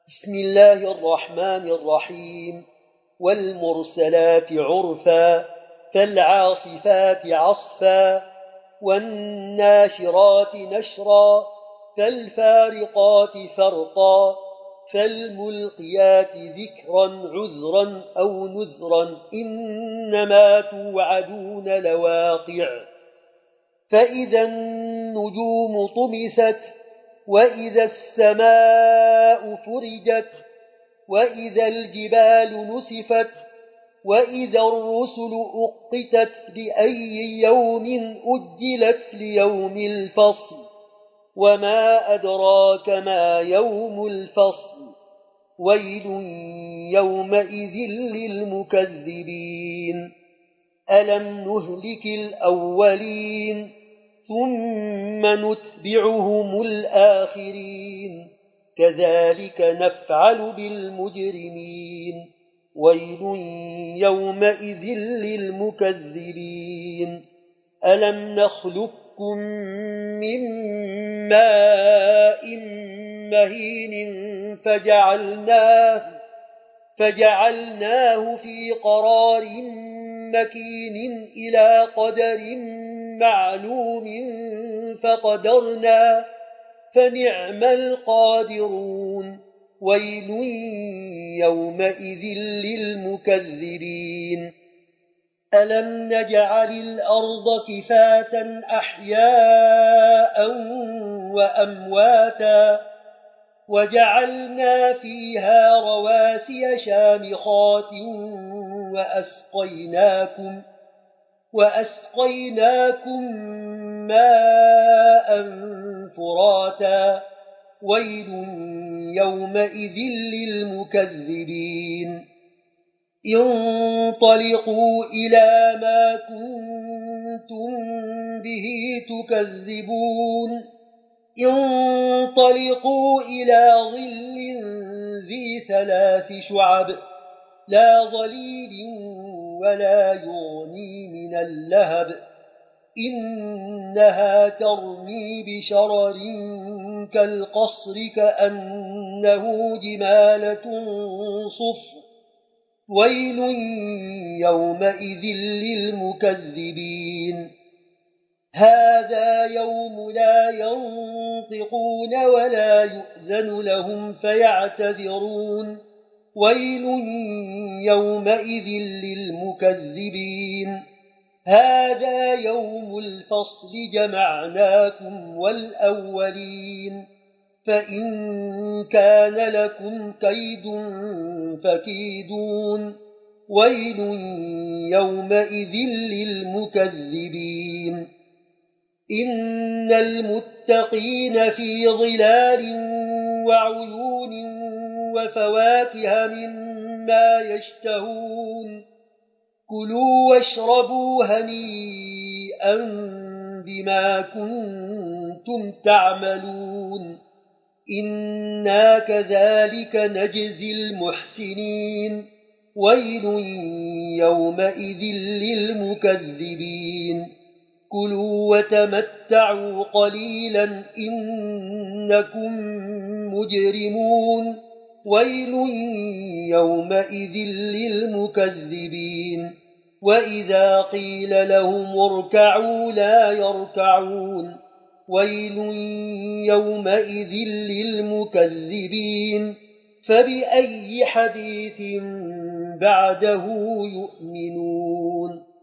بسم الله الرحمن الرحيم. والمرسلات عرفا فالعاصفات عصفا والناشرات نشرا فالفارقات فرقا فالملقيات ذكرا عذرا أو نذرا إنما توعدون لواقع. فإذا النجوم طمست وإذا السماء فرجت وإذا الجبال نسفت وإذا الرسل أقتت لأي يوم أجلت ليوم الفصل وما أدراك ما يوم الفصل ويل يومئذ للمكذبين. ألم نهلك الأولين ثم نتبعهم الآخرين كذلك نفعل بالمجرمين ويل يومئذ للمكذبين. ألم نخلقكم من ماء مهين فجعلناه في قرار مكين إلى قدر معلوم فقدرنا فنعم القادرون ويل يومئذ للمكذبين. ألم نجعل الأرض كفاة أحياء وأمواتا وجعلنا فيها رواسي شامخات وأسقيناكم ماء فراتا ويل يومئذ للمكذبين. انطلقوا إلى ما كنتم به تكذبون انطلقوا إلى ظل ذي 3 شعب لا ظليل ولا يغني من اللهب إنها ترمي بشرر كالقصر كأنه جمالة صفر ويل يومئذ للمكذبين. هذا يوم لا ينطقون ولا يؤذن لهم فيعتذرون ويل يومئذ للمكذبين. هذا يوم الفصل جمعناكم والأولين فإن كان لكم كيد فكيدون ويل يومئذ للمكذبين. إن المتقين في ظلال وعيون وفواكه مما يشتهون كلوا واشربوا هنيئا بما كنتم تعملون إنا كذلك نجزي المحسنين ويل يومئذ للمكذبين. كلوا وتمتعوا قليلا إنكم مجرمون ويل يومئذ للمكذبين. وإذا قيل لهم اركعوا لا يركعون ويل يومئذ للمكذبين. فبأي حديث بعده يؤمنون.